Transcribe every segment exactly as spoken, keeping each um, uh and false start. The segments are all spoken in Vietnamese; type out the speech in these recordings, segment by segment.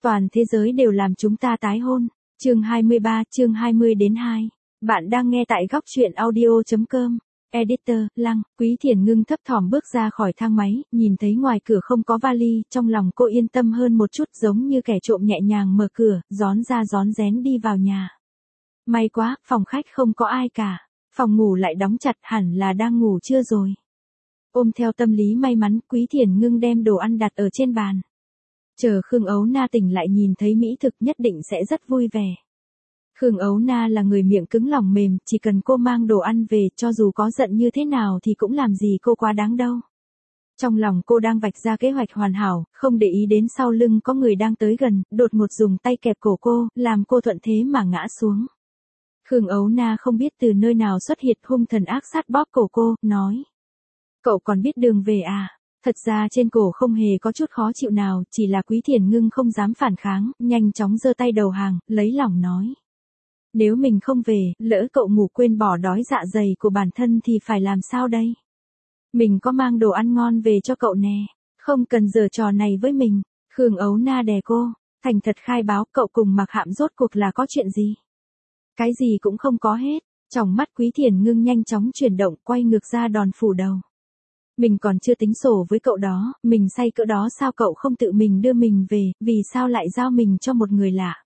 Toàn thế giới đều làm chúng ta tái hôn. Chương hai mươi ba, chương hai mươi đến hai. Bạn đang nghe tại góc truyện audio chấm com. Editor, Lăng. Quý Thiền Ngưng thấp thỏm bước ra khỏi thang máy, nhìn thấy ngoài cửa không có vali, trong lòng cô yên tâm hơn một chút, giống như kẻ trộm nhẹ nhàng mở cửa, rón ra rón rén đi vào nhà. May quá, phòng khách không có ai cả. Phòng ngủ lại đóng chặt, hẳn là đang ngủ trưa rồi. Ôm theo tâm lý may mắn, Quý Thiền Ngưng đem đồ ăn đặt ở trên bàn. Chờ Khương Ấu Na tỉnh lại nhìn thấy mỹ thực nhất định sẽ rất vui vẻ. Khương Ấu Na là người miệng cứng lòng mềm, chỉ cần cô mang đồ ăn về, cho dù có giận như thế nào thì cũng làm gì cô quá đáng đâu. Trong lòng cô đang vạch ra kế hoạch hoàn hảo, không để ý đến sau lưng có người đang tới gần, đột ngột dùng tay kẹp cổ cô, làm cô thuận thế mà ngã xuống. Khương Ấu Na không biết từ nơi nào xuất hiện, hung thần ác sát bóp cổ cô, nói. Cậu còn biết đường về à? Thật ra trên cổ không hề có chút khó chịu nào, chỉ là Quý Thiền Ngưng không dám phản kháng, nhanh chóng giơ tay đầu hàng, lấy lòng nói. Nếu mình không về, lỡ cậu ngủ quên bỏ đói dạ dày của bản thân thì phải làm sao đây? Mình có mang đồ ăn ngon về cho cậu nè, không cần giở trò này với mình. Khương Ấu Na đè cô, thành thật khai báo, cậu cùng Mạc Hạm rốt cuộc là có chuyện gì? Cái gì cũng không có hết. Trong mắt Quý Thiền Ngưng nhanh chóng chuyển động, quay ngược ra đòn phủ đầu. Mình còn chưa tính sổ với cậu đó, mình say cỡ đó sao cậu không tự mình đưa mình về, vì sao lại giao mình cho một người lạ?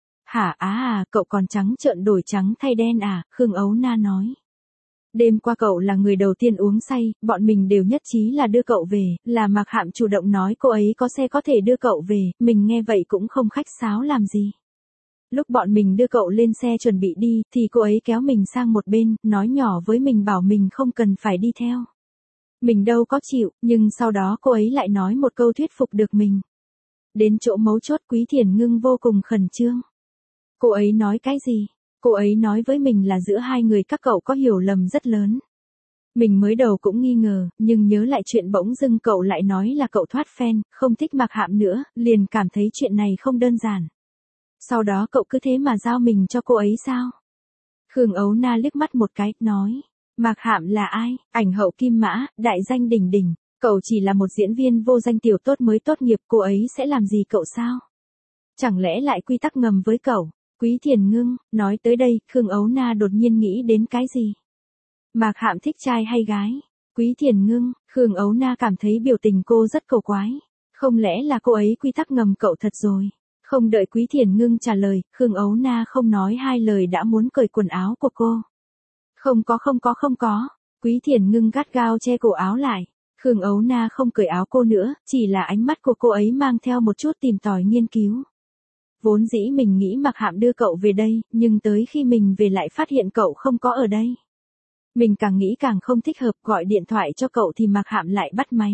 Hả á à, cậu còn trắng trợn đổi trắng thay đen à, Khương Ấu Na nói. Đêm qua cậu là người đầu tiên uống say, bọn mình đều nhất trí là đưa cậu về, là Mạc Hạm chủ động nói cô ấy có xe có thể đưa cậu về, mình nghe vậy cũng không khách sáo làm gì. Lúc bọn mình đưa cậu lên xe chuẩn bị đi, thì cô ấy kéo mình sang một bên, nói nhỏ với mình bảo mình không cần phải đi theo. Mình đâu có chịu, nhưng sau đó cô ấy lại nói một câu thuyết phục được mình. Đến chỗ mấu chốt Quý Thiền Ngưng vô cùng khẩn trương. Cô ấy nói cái gì? Cô ấy nói với mình là giữa hai người các cậu có hiểu lầm rất lớn. Mình mới đầu cũng nghi ngờ, nhưng nhớ lại chuyện bỗng dưng cậu lại nói là cậu thoát fan, không thích Mạc Hạm nữa, liền cảm thấy chuyện này không đơn giản. Sau đó cậu cứ thế mà giao mình cho cô ấy sao? Khương Ấu Na liếc mắt một cái, nói. Mạc Hạm là ai? Ảnh hậu Kim Mã, đại danh đỉnh đỉnh. Cậu chỉ là một diễn viên vô danh tiểu tốt mới tốt nghiệp, cô ấy sẽ làm gì cậu sao? Chẳng lẽ lại quy tắc ngầm với cậu? Quý Thiền Ngưng, nói tới đây, Khương Ấu Na đột nhiên nghĩ đến cái gì? Mạc Hạm thích trai hay gái? Quý Thiền Ngưng, Khương Ấu Na cảm thấy biểu tình cô rất cầu quái. Không lẽ là cô ấy quy tắc ngầm cậu thật rồi? Không đợi Quý Thiền Ngưng trả lời, Khương Ấu Na không nói hai lời đã muốn cởi quần áo của cô. Không có không có không có. Quý Thiền Ngưng gắt gao che cổ áo lại. Khương Ấu Na không cởi áo cô nữa, chỉ là ánh mắt của cô ấy mang theo một chút tìm tòi nghiên cứu. Vốn dĩ mình nghĩ Mạc Hạm đưa cậu về đây, nhưng tới khi mình về lại phát hiện cậu không có ở đây. Mình càng nghĩ càng không thích hợp, gọi điện thoại cho cậu thì Mạc Hạm lại bắt máy.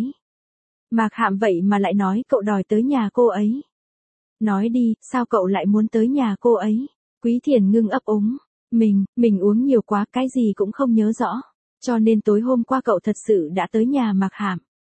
Mạc Hạm vậy mà lại nói cậu đòi tới nhà cô ấy. Nói đi, sao cậu lại muốn tới nhà cô ấy? Quý Thiền Ngưng ấp úng. Mình, mình uống nhiều quá, cái gì cũng không nhớ rõ. Cho nên tối hôm qua cậu thật sự đã tới nhà Mạc Hạm.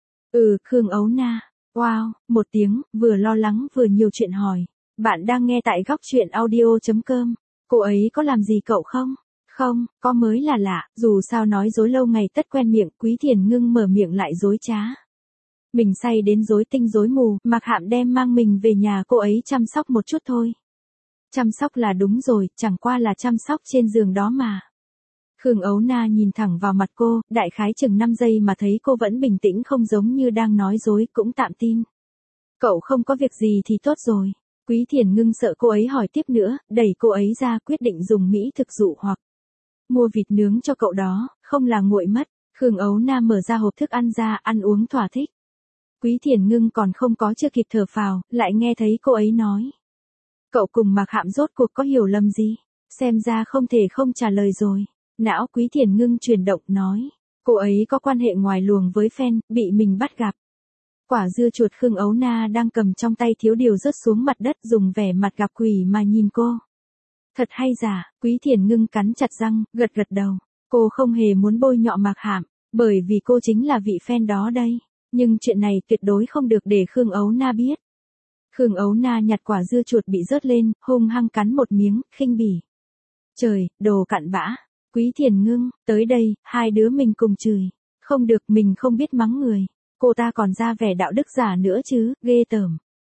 Ừ, Khương Ấu Na. Wow, một tiếng, vừa lo lắng vừa nhiều chuyện hỏi. Bạn đang nghe tại góc truyện audio chấm com. Cô ấy có làm gì cậu không? Không, có mới là lạ, dù sao nói dối lâu ngày tất quen miệng, Quý Thiền Ngưng mở miệng lại dối trá. Mình say đến rối tinh rối mù, Mạc Hạm đem mang mình về nhà cô ấy chăm sóc một chút thôi. Chăm sóc là đúng rồi, chẳng qua là chăm sóc trên giường đó mà. Khương Ấu Na nhìn thẳng vào mặt cô, đại khái chừng năm giây mà thấy cô vẫn bình tĩnh không giống như đang nói dối, cũng tạm tin. Cậu không có việc gì thì tốt rồi. Quý Thiền Ngưng sợ cô ấy hỏi tiếp nữa, đẩy cô ấy ra, quyết định dùng mỹ thực dụ hoặc mua vịt nướng cho cậu đó, không là nguội mất. Khương Ấu Na mở ra hộp thức ăn ra, ăn uống thỏa thích. Quý Thiền Ngưng còn không có chưa kịp thở phào, lại nghe thấy cô ấy nói. Cậu cùng Mạc Hạm rốt cuộc có hiểu lầm gì? Xem ra không thể không trả lời rồi. Não Quý Thiền Ngưng chuyển động, nói. Cô ấy có quan hệ ngoài luồng với fan, bị mình bắt gặp. Quả dưa chuột Khương Ấu Na đang cầm trong tay thiếu điều rớt xuống mặt đất, dùng vẻ mặt gặp quỷ mà nhìn cô. Thật hay giả? Quý Thiền Ngưng cắn chặt răng, gật gật đầu. Cô không hề muốn bôi nhọ Mạc Hạm, bởi vì cô chính là vị fan đó đây. Nhưng chuyện này tuyệt đối không được để Khương Ấu Na biết. Khương Ấu Na nhặt quả dưa chuột bị rớt lên, hung hăng cắn một miếng, khinh bỉ. Trời, đồ cặn bã. Quý Thiền Ngưng, tới đây, hai đứa mình cùng chửi. Không được, mình không biết mắng người. Cô ta còn ra vẻ đạo đức giả nữa chứ, ghê tởm.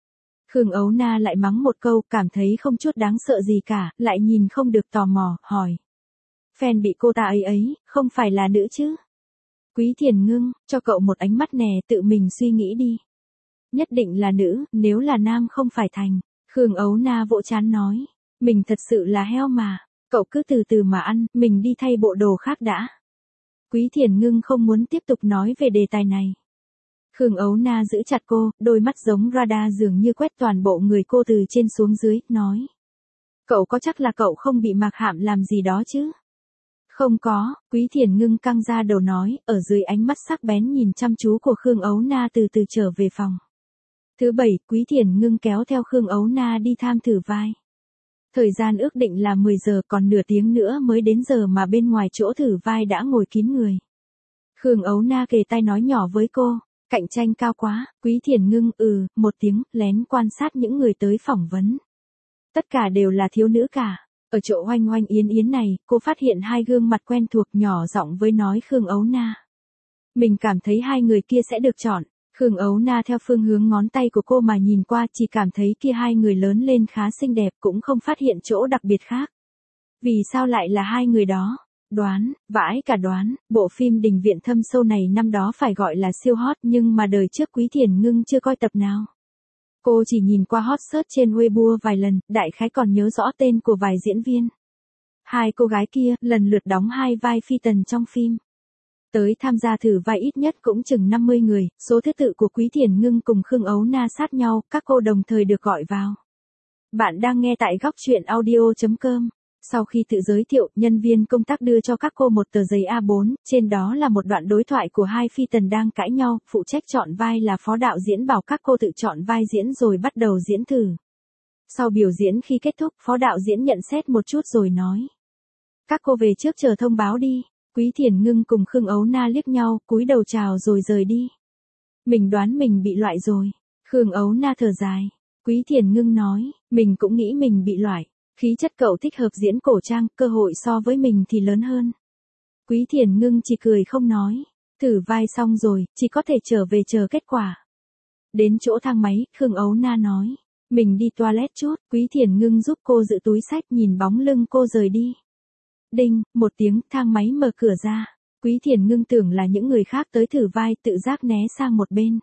Khương Ấu Na lại mắng một câu, cảm thấy không chút đáng sợ gì cả, lại nhìn không được tò mò, hỏi. Fan bị cô ta ấy ấy, không phải là nữ chứ? Quý Thiền Ngưng, cho cậu một ánh mắt nè, tự mình suy nghĩ đi. Nhất định là nữ, nếu là nam không phải thành. Khương Ấu Na vỗ trán nói. Mình thật sự là heo mà. Cậu cứ từ từ mà ăn, mình đi thay bộ đồ khác đã. Quý Thiền Ngưng không muốn tiếp tục nói về đề tài này. Khương Ấu Na giữ chặt cô, đôi mắt giống radar dường như quét toàn bộ người cô từ trên xuống dưới, nói. Cậu có chắc là cậu không bị Mạc Hạm làm gì đó chứ? Không có, Quý Thiền Ngưng căng ra đầu nói, ở dưới ánh mắt sắc bén nhìn chăm chú của Khương Ấu Na từ từ trở về phòng. Thứ bảy, Quý Thiền Ngưng kéo theo Khương Ấu Na đi tham thử vai. Thời gian ước định là mười giờ, còn nửa tiếng nữa mới đến giờ mà bên ngoài chỗ thử vai đã ngồi kín người. Khương Ấu Na kề tai nói nhỏ với cô, cạnh tranh cao quá. Quý Thiền Ngưng ừ, một tiếng, lén quan sát những người tới phỏng vấn. Tất cả đều là thiếu nữ cả. Ở chỗ Oanh Oanh Yến Yến này, cô phát hiện hai gương mặt quen thuộc, nhỏ giọng với nói Khương Ấu Na. Mình cảm thấy hai người kia sẽ được chọn. Khương Ấu Na theo phương hướng ngón tay của cô mà nhìn qua, chỉ cảm thấy kia hai người lớn lên khá xinh đẹp, cũng không phát hiện chỗ đặc biệt khác. Vì sao lại là hai người đó? Đoán, vãi cả đoán, bộ phim Đình Viện Thâm Sâu này năm đó phải gọi là siêu hot, nhưng mà đời trước Quý Thiền Ngưng chưa coi tập nào. Cô chỉ nhìn qua hot search trên Weibo vài lần, đại khái còn nhớ rõ tên của vài diễn viên. Hai cô gái kia, lần lượt đóng hai vai phi tần trong phim. Tới tham gia thử vai ít nhất cũng chừng năm mươi người, số thứ tự của Quý Thiền Ngưng cùng Khương Ấu Na sát nhau, các cô đồng thời được gọi vào. Bạn đang nghe tại góc truyện audio chấm com. Sau khi tự giới thiệu, nhân viên công tác đưa cho các cô một tờ giấy A bốn, trên đó là một đoạn đối thoại của hai phi tần đang cãi nhau, phụ trách chọn vai là phó đạo diễn bảo các cô tự chọn vai diễn rồi bắt đầu diễn thử. Sau biểu diễn khi kết thúc, phó đạo diễn nhận xét một chút rồi nói. Các cô về trước chờ thông báo đi. Quý Thiền Ngưng cùng Khương Ấu Na liếc nhau, cúi đầu chào rồi rời đi. Mình đoán mình bị loại rồi. Khương Ấu Na thở dài. Quý Thiền Ngưng nói, mình cũng nghĩ mình bị loại. Khí chất cậu thích hợp diễn cổ trang, cơ hội so với mình thì lớn hơn. Quý Thiền Ngưng chỉ cười không nói. Thử vai xong rồi, chỉ có thể trở về chờ kết quả. Đến chỗ thang máy, Khương Ấu Na nói. Mình đi toilet chút. Quý Thiền Ngưng giúp cô giữ túi xách, nhìn bóng lưng cô rời đi. Đinh, một tiếng, thang máy mở cửa ra. Quý Thiền Ngưng tưởng là những người khác tới thử vai, tự giác né sang một bên.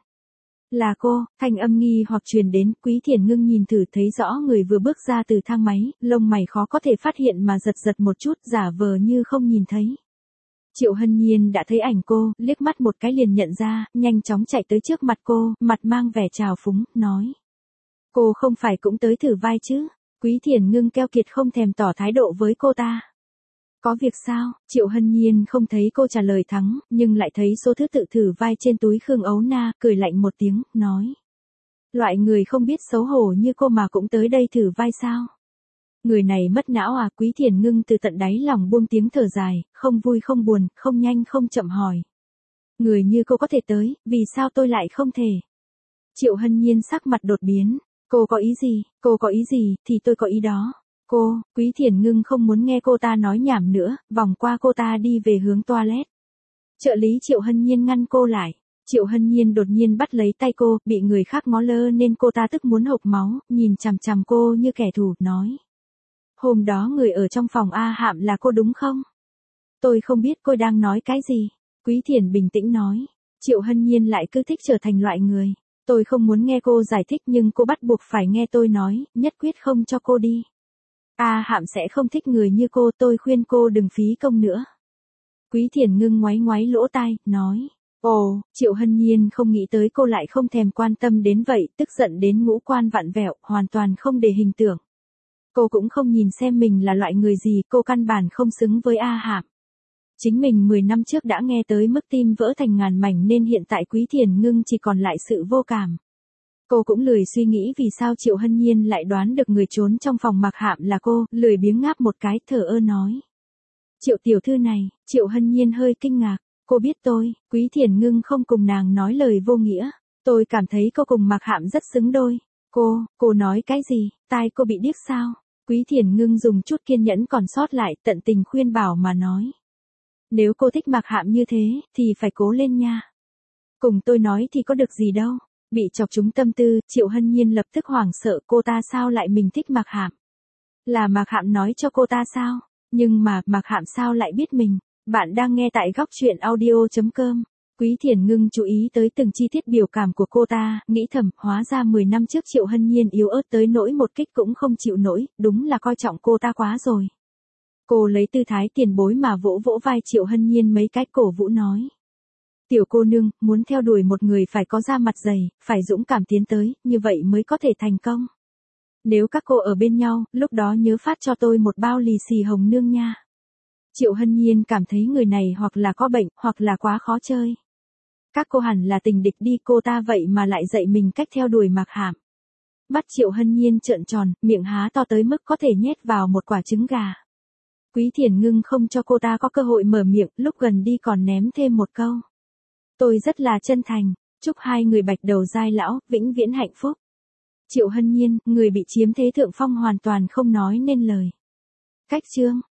Là cô, thanh âm nghi hoặc truyền đến, Quý Thiền Ngưng nhìn thử thấy rõ người vừa bước ra từ thang máy, lông mày khó có thể phát hiện mà giật giật một chút, giả vờ như không nhìn thấy. Triệu Hân Nhiên đã thấy ảnh cô, liếc mắt một cái liền nhận ra, nhanh chóng chạy tới trước mặt cô, mặt mang vẻ trào phúng, nói. Cô không phải cũng tới thử vai chứ? Quý Thiền Ngưng keo kiệt không thèm tỏ thái độ với cô ta. Có việc sao? Triệu Hân Nhiên không thấy cô trả lời thắng, nhưng lại thấy số thứ tự thử vai trên túi Khương Ấu Na, cười lạnh một tiếng, nói. Loại người không biết xấu hổ như cô mà cũng tới đây thử vai sao? Người này mất não à? Quý Thiền Ngưng từ tận đáy lòng buông tiếng thở dài, không vui không buồn, không nhanh không chậm hỏi. Người như cô có thể tới, vì sao tôi lại không thể? Triệu Hân Nhiên sắc mặt đột biến. Cô có ý gì? Cô có ý gì, thì tôi có ý đó. Cô, Quý Thiền Ngưng không muốn nghe cô ta nói nhảm nữa, vòng qua cô ta đi về hướng toilet. Trợ lý Triệu Hân Nhiên ngăn cô lại. Triệu Hân Nhiên đột nhiên bắt lấy tay cô, bị người khác ngó lơ nên cô ta tức muốn hộc máu, nhìn chằm chằm cô như kẻ thù, nói. Hôm đó người ở trong phòng A Hạm là cô đúng không? Tôi không biết cô đang nói cái gì. Quý Thiền bình tĩnh nói. Triệu Hân Nhiên lại cứ thích trở thành loại người. Tôi không muốn nghe cô giải thích nhưng cô bắt buộc phải nghe tôi nói, nhất quyết không cho cô đi. A Hạm sẽ không thích người như cô, tôi khuyên cô đừng phí công nữa. Quý Thiền Ngưng ngoáy ngoáy lỗ tai, nói. Ồ, Triệu Hân Nhiên không nghĩ tới cô lại không thèm quan tâm đến vậy, tức giận đến ngũ quan vặn vẹo, hoàn toàn không để hình tượng. Cô cũng không nhìn xem mình là loại người gì, cô căn bản không xứng với A Hạm. Chính mình mười năm trước đã nghe tới mức tim vỡ thành ngàn mảnh nên hiện tại Quý Thiền Ngưng chỉ còn lại sự vô cảm. Cô cũng lười suy nghĩ vì sao Triệu Hân Nhiên lại đoán được người trốn trong phòng Mạc Hạm là cô, lười biếng ngáp một cái, thở ơ nói. Triệu tiểu thư này, Triệu Hân Nhiên hơi kinh ngạc, cô biết tôi, Quý Thiền Ngưng không cùng nàng nói lời vô nghĩa, tôi cảm thấy cô cùng Mạc Hạm rất xứng đôi. Cô, cô nói cái gì, tai cô bị điếc sao? Quý Thiền Ngưng dùng chút kiên nhẫn còn sót lại, tận tình khuyên bảo mà nói. Nếu cô thích Mạc Hạm như thế, thì phải cố lên nha. Cùng tôi nói thì có được gì đâu. Bị chọc trúng tâm tư, Triệu Hân Nhiên lập tức hoảng sợ, cô ta sao lại mình thích Mạc Hạm? Là Mạc Hạm nói cho cô ta sao? Nhưng mà, Mạc Hạm sao lại biết mình? Bạn đang nghe tại góc truyện audio.com. Quý Thiển Ngưng chú ý tới từng chi tiết biểu cảm của cô ta, nghĩ thầm, hóa ra mười năm trước Triệu Hân Nhiên yếu ớt tới nỗi một kích cũng không chịu nổi, đúng là coi trọng cô ta quá rồi. Cô lấy tư thái tiền bối mà vỗ vỗ vai Triệu Hân Nhiên mấy cái, cổ vũ nói. Tiểu cô nương, muốn theo đuổi một người phải có da mặt dày, phải dũng cảm tiến tới, như vậy mới có thể thành công. Nếu các cô ở bên nhau, lúc đó nhớ phát cho tôi một bao lì xì hồng nương nha. Triệu Hân Nhiên cảm thấy người này hoặc là có bệnh, hoặc là quá khó chơi. Các cô hẳn là tình địch đi, cô ta vậy mà lại dạy mình cách theo đuổi Mạc Hạm. Mắt Triệu Hân Nhiên trợn tròn, miệng há to tới mức có thể nhét vào một quả trứng gà. Quý Thiển Ngưng không cho cô ta có cơ hội mở miệng, lúc gần đi còn ném thêm một câu. Tôi rất là chân thành, chúc hai người bạch đầu giai lão, vĩnh viễn hạnh phúc. Triệu Hân Nhiên, người bị chiếm thế thượng phong hoàn toàn không nói nên lời. Cách chương